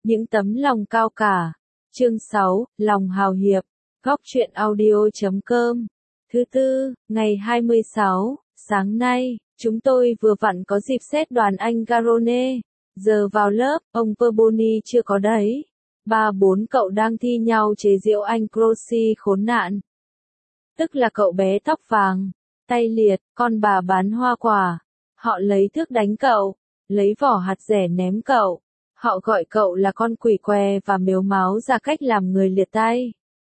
Những tấm lòng cao cả. Chương 6, Lòng hào hiệp. Góc truyện audio.com. Thứ tư, ngày 26, sáng nay, chúng tôi vừa vặn có dịp xét đoàn anh Garone. Giờ vào lớp, ông Perboni chưa có đấy. 3-4 cậu đang thi nhau chế giễu anh Crossi khốn nạn. Tức là cậu bé tóc vàng, tay liệt, con bà bán hoa quả. Họ lấy thước đánh cậu, lấy vỏ hạt dẻ ném cậu. Họ gọi cậu là con quỷ què và mếu máo ra cách làm người liệt tay.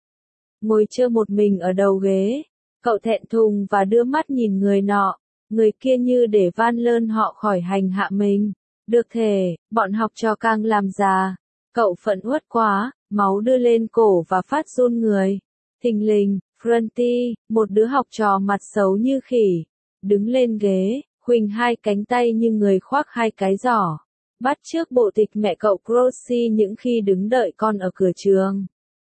Ngồi chơi một mình ở đầu ghế, cậu thẹn thùng và đưa mắt nhìn người nọ, người kia như để van lơn họ khỏi hành hạ mình. Được thể, bọn học trò càng làm già. Cậu phẫn uất quá, máu đưa lên cổ và phát run người. Thình lình, Fronty, một đứa học trò mặt xấu như khỉ, đứng lên ghế, khuỳnh hai cánh tay như người khoác hai cái giỏ. Bắt chước bộ tịch mẹ cậu Crossi những khi đứng đợi con ở cửa trường.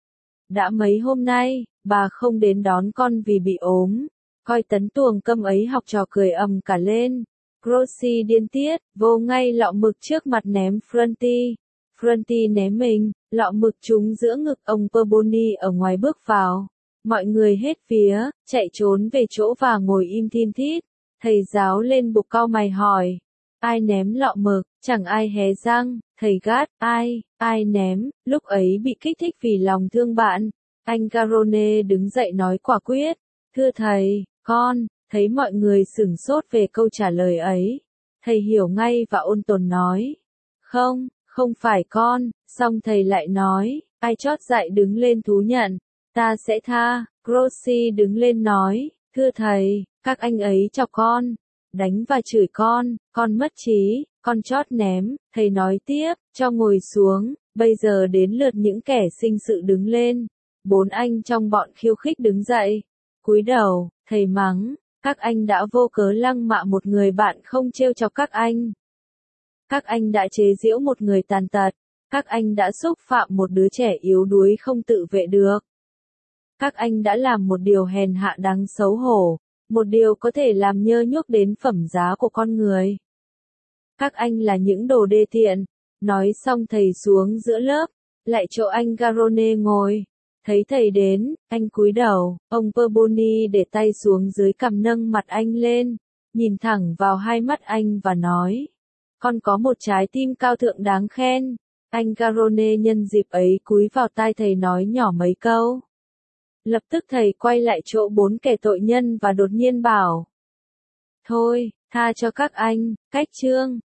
Đã mấy hôm nay, bà không đến đón con vì bị ốm. Coi tấn tuồng câm ấy học trò cười ầm cả lên. Crossi điên tiết, vô ngay lọ mực trước mặt ném Fronty. Fronty ném mình, lọ mực trúng giữa ngực ông Perboni ở ngoài bước vào. Mọi người hết vía, chạy trốn về chỗ và ngồi im thin thít. Thầy giáo lên bục cau mày hỏi. Ai ném lọ mực, chẳng ai hé răng, thầy gắt, ai ném, lúc ấy bị kích thích vì lòng thương bạn. Anh Garone đứng dậy nói quả quyết, thưa thầy, con, thấy mọi người sửng sốt về câu trả lời ấy. Thầy hiểu ngay và ôn tồn nói, không phải con, xong thầy lại nói, ai chót dạy đứng lên thú nhận, ta sẽ tha. Crossi đứng lên nói, thưa thầy, các anh ấy chọc con, đánh và chửi con mất trí, con chót ném. Thầy nói tiếp, cho ngồi xuống, bây giờ đến lượt những kẻ sinh sự đứng lên. 4 anh trong bọn khiêu khích đứng dậy, cúi đầu, thầy mắng, các anh đã vô cớ lăng mạ một người bạn không trêu chọc các anh. Các anh đã chế giễu một người tàn tật, các anh đã xúc phạm một đứa trẻ yếu đuối không tự vệ được. Các anh đã làm một điều hèn hạ đáng xấu hổ, một điều có thể làm nhơ nhuốc đến phẩm giá của con người. Các anh là những đồ đê tiện. Nói xong thầy xuống giữa lớp, lại chỗ anh Garone ngồi. Thấy thầy đến, anh cúi đầu, ông Perboni để tay xuống dưới cằm nâng mặt anh lên, nhìn thẳng vào hai mắt anh và nói, con có một trái tim cao thượng đáng khen. Anh Garone nhân dịp ấy cúi vào tai thầy nói nhỏ mấy câu. Lập tức thầy quay lại chỗ 4 kẻ tội nhân và đột nhiên bảo, thôi, tha cho các anh, cách chương.